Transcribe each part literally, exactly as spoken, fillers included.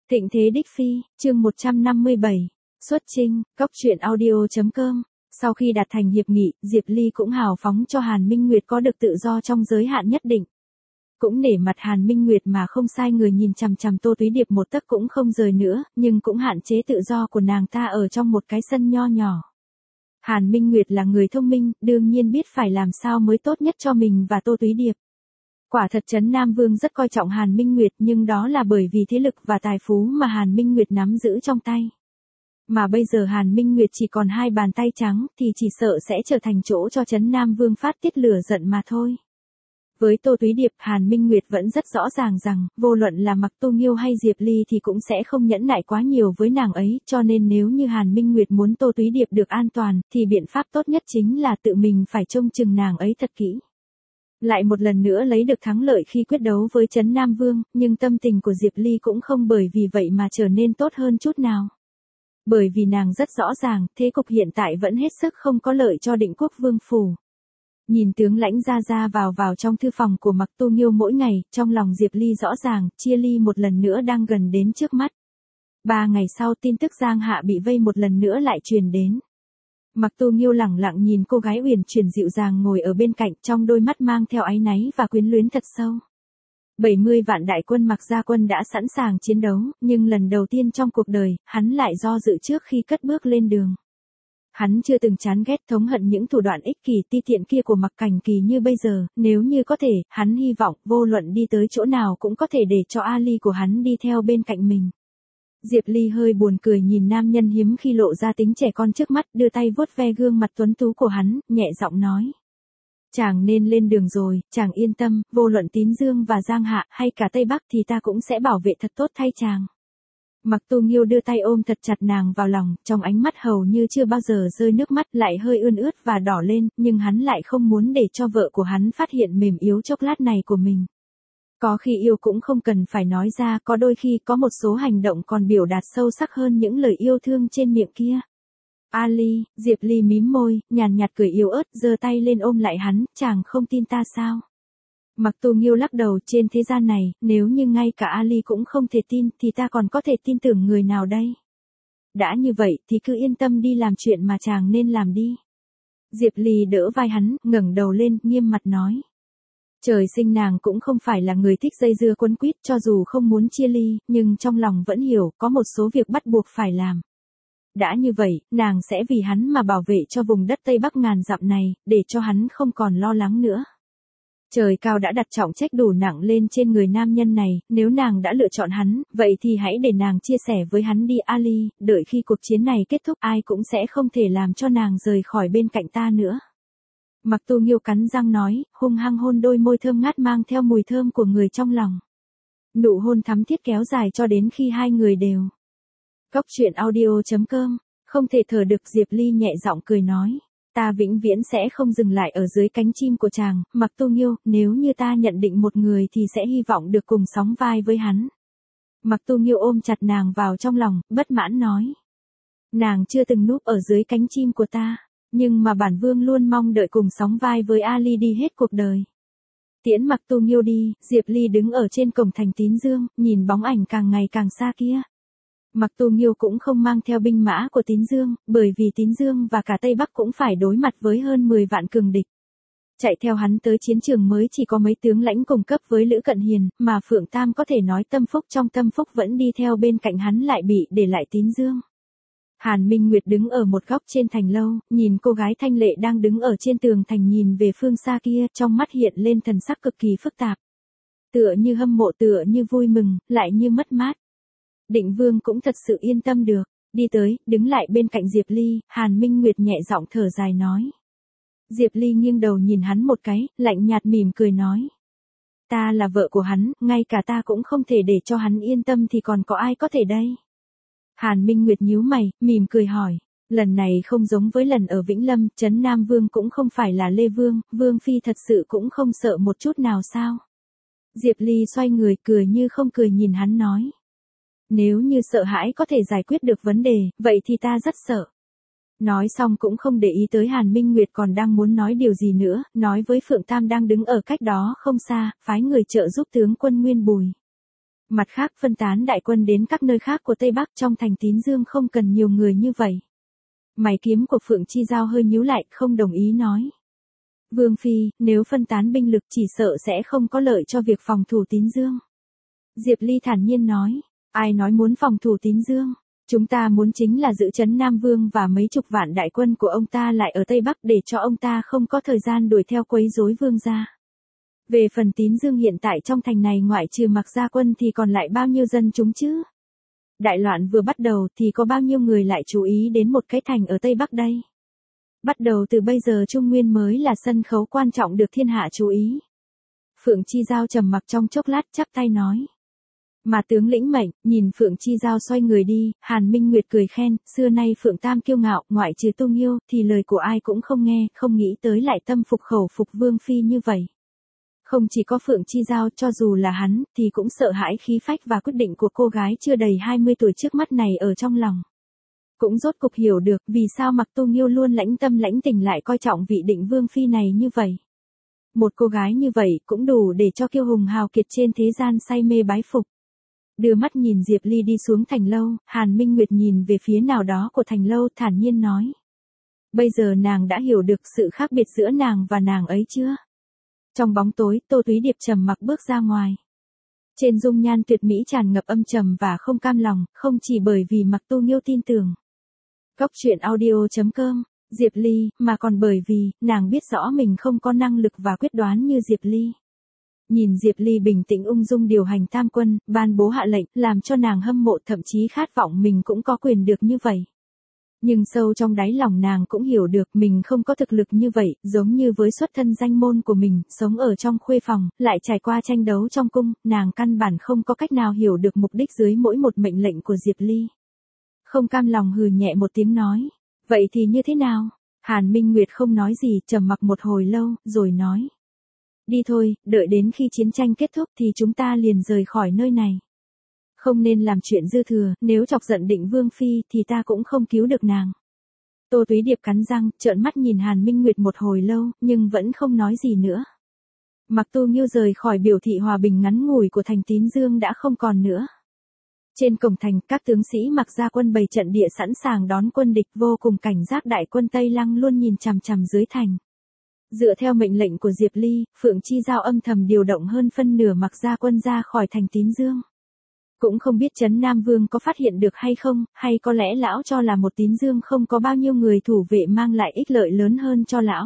Thịnh thế đích phi, chương một trăm năm mươi bảy, xuất chinh, cóc truyện audio chấm com. Sau khi đạt thành hiệp nghị, Diệp Ly cũng hào phóng cho Hàn Minh Nguyệt có được tự do trong giới hạn nhất định. Cũng nể mặt Hàn Minh Nguyệt mà không sai người nhìn chằm chằm Tô Túy Điệp một tấc cũng không rời nữa, nhưng cũng hạn chế tự do của nàng ta ở trong một cái sân nho nhỏ. Hàn Minh Nguyệt là người thông minh, đương nhiên biết phải làm sao mới tốt nhất cho mình và Tô Túy Điệp. Quả thật Trấn Nam Vương rất coi trọng Hàn Minh Nguyệt, nhưng đó là bởi vì thế lực và tài phú mà Hàn Minh Nguyệt nắm giữ trong tay. Mà bây giờ Hàn Minh Nguyệt chỉ còn hai bàn tay trắng thì chỉ sợ sẽ trở thành chỗ cho Trấn Nam Vương phát tiết lửa giận mà thôi. Với Tô Túy Điệp, Hàn Minh Nguyệt vẫn rất rõ ràng rằng, vô luận là Mặc Tu Nghiêu hay Diệp Ly thì cũng sẽ không nhẫn nại quá nhiều với nàng ấy, cho nên nếu như Hàn Minh Nguyệt muốn Tô Túy Điệp được an toàn, thì biện pháp tốt nhất chính là tự mình phải trông chừng nàng ấy thật kỹ. Lại một lần nữa lấy được thắng lợi khi quyết đấu với Trấn Nam Vương, nhưng tâm tình của Diệp Ly cũng không bởi vì vậy mà trở nên tốt hơn chút nào. Bởi vì nàng rất rõ ràng, thế cục hiện tại vẫn hết sức không có lợi cho Định Quốc Vương phủ. Nhìn tướng lãnh ra ra vào vào trong thư phòng của Mặc Tu Nghiêu mỗi ngày, trong lòng Diệp Ly rõ ràng, chia ly một lần nữa đang gần đến trước mắt. Ba ngày sau tin tức Giang Hạ bị vây một lần nữa lại truyền đến. Mặc Tu Nghiêu lẳng lặng nhìn cô gái uyển chuyển dịu dàng ngồi ở bên cạnh, trong đôi mắt mang theo áy náy và quyến luyến thật sâu. bảy mươi vạn đại quân Mặc gia quân đã sẵn sàng chiến đấu, nhưng lần đầu tiên trong cuộc đời, hắn lại do dự trước khi cất bước lên đường. Hắn chưa từng chán ghét thống hận những thủ đoạn ích kỷ ti tiện kia của Mặc Cảnh Kỳ như bây giờ, nếu như có thể, hắn hy vọng vô luận đi tới chỗ nào cũng có thể để cho Ali của hắn đi theo bên cạnh mình. Diệp Ly hơi buồn cười nhìn nam nhân hiếm khi lộ ra tính trẻ con trước mắt, đưa tay vuốt ve gương mặt tuấn tú của hắn, nhẹ giọng nói. Chàng nên lên đường rồi, chàng yên tâm, vô luận Tín Dương và Giang Hạ hay cả Tây Bắc thì ta cũng sẽ bảo vệ thật tốt thay chàng. Mặc Tu Nghiêu đưa tay ôm thật chặt nàng vào lòng, trong ánh mắt hầu như chưa bao giờ rơi nước mắt, lại hơi ươn ướt và đỏ lên, nhưng hắn lại không muốn để cho vợ của hắn phát hiện mềm yếu chốc lát này của mình. Có khi yêu cũng không cần phải nói ra, có đôi khi có một số hành động còn biểu đạt sâu sắc hơn những lời yêu thương trên miệng kia. Ali, Diệp Ly mím môi, nhàn nhạt cười yếu ớt, giơ tay lên ôm lại hắn, chàng không tin ta sao? Mặc Tu Nghiêu lắc đầu, trên thế gian này, nếu như ngay cả Ali cũng không thể tin, thì ta còn có thể tin tưởng người nào đây? Đã như vậy, thì cứ yên tâm đi làm chuyện mà chàng nên làm đi. Diệp Ly đỡ vai hắn, ngẩng đầu lên, nghiêm mặt nói. Trời sinh nàng cũng không phải là người thích dây dưa quấn quýt, cho dù không muốn chia ly, nhưng trong lòng vẫn hiểu, có một số việc bắt buộc phải làm. Đã như vậy, nàng sẽ vì hắn mà bảo vệ cho vùng đất Tây Bắc ngàn dặm này, để cho hắn không còn lo lắng nữa. Trời cao đã đặt trọng trách đủ nặng lên trên người nam nhân này, nếu nàng đã lựa chọn hắn, vậy thì hãy để nàng chia sẻ với hắn đi Ali, đợi khi cuộc chiến này kết thúc ai cũng sẽ không thể làm cho nàng rời khỏi bên cạnh ta nữa. Mặc Tu Nghiêu cắn răng nói, hung hăng hôn đôi môi thơm ngát mang theo mùi thơm của người trong lòng. Nụ hôn thắm thiết kéo dài cho đến khi hai người đều. Cóc truyện audio chấm com, không thể thở được. Diệp Ly nhẹ giọng cười nói. Ta vĩnh viễn sẽ không dừng lại ở dưới cánh chim của chàng, Mặc Tu Nghiêu, nếu như ta nhận định một người thì sẽ hy vọng được cùng sóng vai với hắn. Mặc Tu Nghiêu ôm chặt nàng vào trong lòng, bất mãn nói. Nàng chưa từng núp ở dưới cánh chim của ta. Nhưng mà bản vương luôn mong đợi cùng sóng vai với Ali đi hết cuộc đời. Tiễn Mặc Tu Nghiêu đi, Diệp Ly đứng ở trên cổng thành Tín Dương, nhìn bóng ảnh càng ngày càng xa kia. Mặc Tu Nghiêu cũng không mang theo binh mã của Tín Dương, bởi vì Tín Dương và cả Tây Bắc cũng phải đối mặt với hơn mười vạn cường địch. Chạy theo hắn tới chiến trường mới chỉ có mấy tướng lãnh cùng cấp với Lữ Cận Hiền, mà Phượng Tam có thể nói tâm phúc trong tâm phúc vẫn đi theo bên cạnh hắn lại bị để lại Tín Dương. Hàn Minh Nguyệt đứng ở một góc trên thành lâu, nhìn cô gái thanh lệ đang đứng ở trên tường thành nhìn về phương xa kia, trong mắt hiện lên thần sắc cực kỳ phức tạp. Tựa như hâm mộ, tựa như vui mừng, lại như mất mát. Định Vương cũng thật sự yên tâm được, đi tới, đứng lại bên cạnh Diệp Ly, Hàn Minh Nguyệt nhẹ giọng thở dài nói. Diệp Ly nghiêng đầu nhìn hắn một cái, lạnh nhạt mỉm cười nói. Ta là vợ của hắn, ngay cả ta cũng không thể để cho hắn yên tâm thì còn có ai có thể đây? Hàn Minh Nguyệt nhíu mày, mỉm cười hỏi, lần này không giống với lần ở Vĩnh Lâm, Trấn Nam Vương cũng không phải là Lê Vương, Vương Phi thật sự cũng không sợ một chút nào sao? Diệp Ly xoay người cười như không cười nhìn hắn nói. Nếu như sợ hãi có thể giải quyết được vấn đề, vậy thì ta rất sợ. Nói xong cũng không để ý tới Hàn Minh Nguyệt còn đang muốn nói điều gì nữa, nói với Phượng Tam đang đứng ở cách đó không xa, phái người trợ giúp tướng quân Nguyên Bùi. Mặt khác phân tán đại quân đến các nơi khác của Tây Bắc trong thành Tín Dương không cần nhiều người như vậy. Mày kiếm của Phượng Chi Giao hơi nhíu lại, không đồng ý nói. Vương Phi, nếu phân tán binh lực chỉ sợ sẽ không có lợi cho việc phòng thủ Tín Dương. Diệp Ly thản nhiên nói, ai nói muốn phòng thủ Tín Dương, chúng ta muốn chính là giữ trấn Nam Vương và mấy chục vạn đại quân của ông ta lại ở Tây Bắc để cho ông ta không có thời gian đuổi theo quấy rối vương gia. Về phần Tín Dương hiện tại trong thành này ngoại trừ Mặc Gia quân thì còn lại bao nhiêu dân chúng chứ? Đại loạn vừa bắt đầu thì có bao nhiêu người lại chú ý đến một cái thành ở Tây Bắc đây? Bắt đầu từ bây giờ Trung Nguyên mới là sân khấu quan trọng được thiên hạ chú ý. Phượng Chi Giao trầm mặc trong chốc lát chắp tay nói. Mà tướng lĩnh mệnh, nhìn Phượng Chi Giao xoay người đi, Hàn Minh Nguyệt cười khen, xưa nay Phượng Tam kiêu ngạo, ngoại trừ Tu Nghiêu, thì lời của ai cũng không nghe, không nghĩ tới lại tâm phục khẩu phục Vương Phi như vậy. Không chỉ có Phượng Chi Giao, cho dù là hắn, thì cũng sợ hãi khí phách và quyết định của cô gái chưa đầy hai mươi tuổi trước mắt này ở trong lòng. Cũng rốt cục hiểu được vì sao Mặc Tu Nghiêu luôn lãnh tâm lãnh tình lại coi trọng vị định Vương Phi này như vậy. Một cô gái như vậy cũng đủ để cho kiêu hùng hào kiệt trên thế gian say mê bái phục. Đưa mắt nhìn Diệp Ly đi xuống thành lâu, Hàn Minh Nguyệt nhìn về phía nào đó của thành lâu thản nhiên nói. Bây giờ nàng đã hiểu được sự khác biệt giữa nàng và nàng ấy chưa? Trong bóng tối, Tô Túy Điệp trầm mặc bước ra ngoài. Trên dung nhan tuyệt mỹ tràn ngập âm trầm và không cam lòng, không chỉ bởi vì Mặc Tu Nghiêu tin tưởng. Cốc truyện audio chấm com, Diệp Ly, mà còn bởi vì, nàng biết rõ mình không có năng lực và quyết đoán như Diệp Ly. Nhìn Diệp Ly bình tĩnh ung dung điều hành tam quân, ban bố hạ lệnh, làm cho nàng hâm mộ thậm chí khát vọng mình cũng có quyền được như vậy. Nhưng sâu trong đáy lòng nàng cũng hiểu được mình không có thực lực như vậy, giống như với xuất thân danh môn của mình, sống ở trong khuê phòng, lại trải qua tranh đấu trong cung, nàng căn bản không có cách nào hiểu được mục đích dưới mỗi một mệnh lệnh của Diệp Ly. Không cam lòng hừ nhẹ một tiếng nói, vậy thì như thế nào? Hàn Minh Nguyệt không nói gì, trầm mặc một hồi lâu, rồi nói. Đi thôi, đợi đến khi chiến tranh kết thúc thì chúng ta liền rời khỏi nơi này. Không nên làm chuyện dư thừa, nếu chọc giận định Vương Phi thì ta cũng không cứu được nàng. Tô Túy Điệp cắn răng, trợn mắt nhìn Hàn Minh Nguyệt một hồi lâu, nhưng vẫn không nói gì nữa. Mặc Tu Nghiêu rời khỏi biểu thị hòa bình ngắn ngủi của thành Tín Dương đã không còn nữa. Trên cổng thành, các tướng sĩ Mặc Gia quân bày trận địa sẵn sàng đón quân địch, vô cùng cảnh giác đại quân Tây Lăng luôn nhìn chằm chằm dưới thành. Dựa theo mệnh lệnh của Diệp Ly, Phượng Chi Giao âm thầm điều động hơn phân nửa Mặc Gia quân ra khỏi thành Tín Dương. Cũng không biết Trấn Nam Vương có phát hiện được hay không, hay có lẽ lão cho là một Tín Dương không có bao nhiêu người thủ vệ mang lại ích lợi lớn hơn cho lão.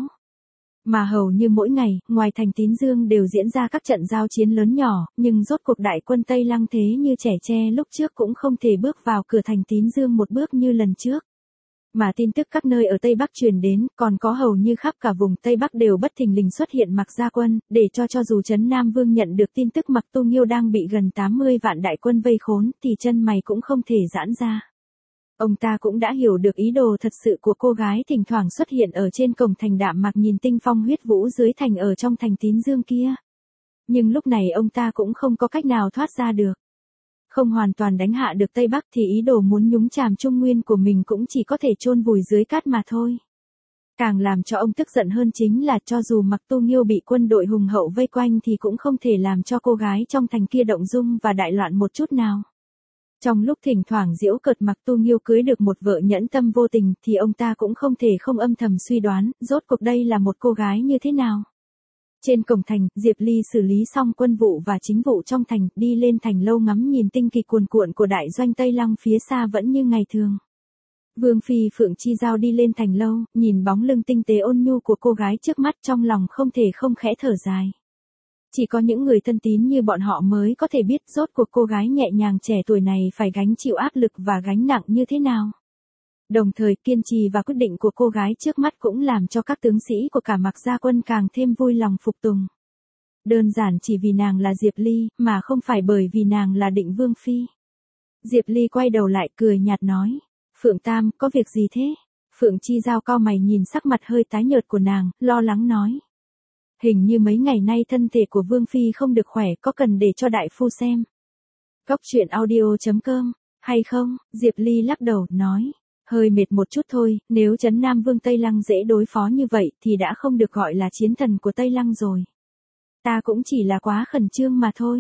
Mà hầu như mỗi ngày, ngoài thành Tín Dương đều diễn ra các trận giao chiến lớn nhỏ, nhưng rốt cuộc đại quân Tây Lăng thế như trẻ tre lúc trước cũng không thể bước vào cửa thành Tín Dương một bước như lần trước. Mà tin tức các nơi ở Tây Bắc truyền đến, còn có hầu như khắp cả vùng Tây Bắc đều bất thình lình xuất hiện Mặc Gia quân, để cho cho dù Trấn Nam Vương nhận được tin tức Mặc Tu Nghiêu đang bị gần tám mươi vạn đại quân vây khốn, thì chân mày cũng không thể giãn ra. Ông ta cũng đã hiểu được ý đồ thật sự của cô gái thỉnh thoảng xuất hiện ở trên cổng thành Đạm Mạc nhìn tinh phong huyết vũ dưới thành ở trong thành Tín Dương kia. Nhưng lúc này ông ta cũng không có cách nào thoát ra được. Không hoàn toàn đánh hạ được Tây Bắc thì ý đồ muốn nhúng chàm Trung Nguyên của mình cũng chỉ có thể chôn vùi dưới cát mà thôi. Càng làm cho ông tức giận hơn chính là cho dù Mặc Tu Nghiêu bị quân đội hùng hậu vây quanh thì cũng không thể làm cho cô gái trong thành kia động dung và đại loạn một chút nào. Trong lúc thỉnh thoảng giễu cợt Mặc Tu Nghiêu cưới được một vợ nhẫn tâm vô tình thì ông ta cũng không thể không âm thầm suy đoán, rốt cuộc đây là một cô gái như thế nào. Trên cổng thành, Diệp Ly xử lý xong quân vụ và chính vụ trong thành, đi lên thành lâu ngắm nhìn tinh kỳ cuồn cuộn của đại doanh Tây Lăng phía xa vẫn như ngày thường. Vương Phi Phượng Chi Giao đi lên thành lâu, nhìn bóng lưng tinh tế ôn nhu của cô gái trước mắt trong lòng không thể không khẽ thở dài. Chỉ có những người thân tín như bọn họ mới có thể biết rốt cuộc cô gái nhẹ nhàng trẻ tuổi này phải gánh chịu áp lực và gánh nặng như thế nào. Đồng thời kiên trì và quyết định của cô gái trước mắt cũng làm cho các tướng sĩ của cả Mặc Gia quân càng thêm vui lòng phục tùng. Đơn giản chỉ vì nàng là Diệp Ly, mà không phải bởi vì nàng là Định Vương Phi. Diệp Ly quay đầu lại cười nhạt nói, Phượng Tam, có việc gì thế? Phượng Chi Giao cau mày nhìn sắc mặt hơi tái nhợt của nàng, lo lắng nói. Hình như mấy ngày nay thân thể của Vương Phi không được khỏe, có cần để cho đại phu xem. Cốc truyện audio chấm com, hay không? Diệp Ly lắc đầu, nói. Hơi mệt một chút thôi, nếu Trấn Nam Vương Tây Lăng dễ đối phó như vậy thì đã không được gọi là chiến thần của Tây Lăng rồi. Ta cũng chỉ là quá khẩn trương mà thôi.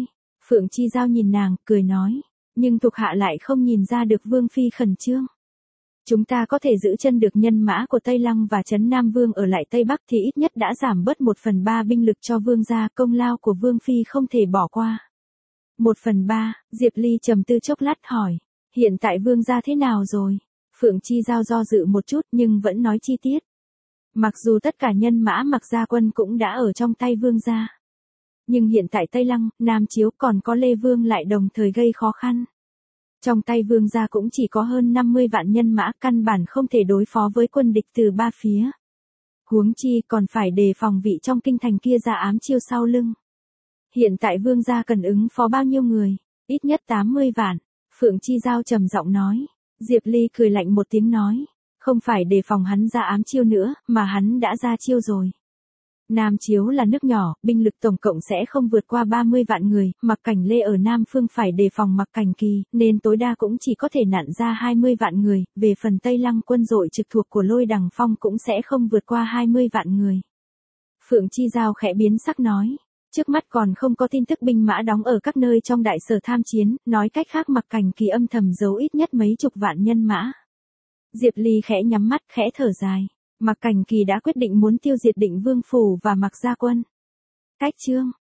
Phượng Chi Giao nhìn nàng, cười nói, nhưng thuộc hạ lại không nhìn ra được Vương Phi khẩn trương. Chúng ta có thể giữ chân được nhân mã của Tây Lăng và Trấn Nam Vương ở lại Tây Bắc thì ít nhất đã giảm bớt một phần ba binh lực cho Vương gia, công lao của Vương Phi không thể bỏ qua. Một phần ba, Diệp Ly trầm tư chốc lát hỏi, hiện tại Vương gia thế nào rồi? Phượng Chi Giao do dự một chút nhưng vẫn nói chi tiết. Mặc dù tất cả nhân mã Mặc gia quân cũng đã ở trong tay Vương gia. Nhưng hiện tại Tây Lăng, Nam Chiếu còn có Lê Vương lại đồng thời gây khó khăn. Trong tay Vương gia cũng chỉ có hơn năm mươi vạn nhân mã, căn bản không thể đối phó với quân địch từ ba phía. Huống chi còn phải đề phòng vị trong kinh thành kia ra ám chiêu sau lưng. Hiện tại Vương gia cần ứng phó bao nhiêu người? Ít nhất tám mươi vạn. Phượng Chi Giao trầm giọng nói. Diệp Ly cười lạnh một tiếng nói. Không phải đề phòng hắn ra ám chiêu nữa, mà hắn đã ra chiêu rồi. Nam Chiếu là nước nhỏ, binh lực tổng cộng sẽ không vượt qua ba mươi vạn người, Mặc Cảnh Lê ở Nam Phương phải đề phòng Mặc Cảnh Kỳ, nên tối đa cũng chỉ có thể nặn ra hai mươi vạn người, về phần Tây Lăng quân đội trực thuộc của Lôi Đằng Phong cũng sẽ không vượt qua hai mươi vạn người. Phượng Chi Giao khẽ biến sắc nói, trước mắt còn không có tin tức binh mã đóng ở các nơi trong đại sở tham chiến, nói cách khác Mặc Cảnh Kỳ âm thầm giấu ít nhất mấy chục vạn nhân mã. Diệp Ly khẽ nhắm mắt, khẽ thở dài. Mặc Cảnh Kỳ đã quyết định muốn tiêu diệt Định Vương phủ và Mặc gia quân. Cách chương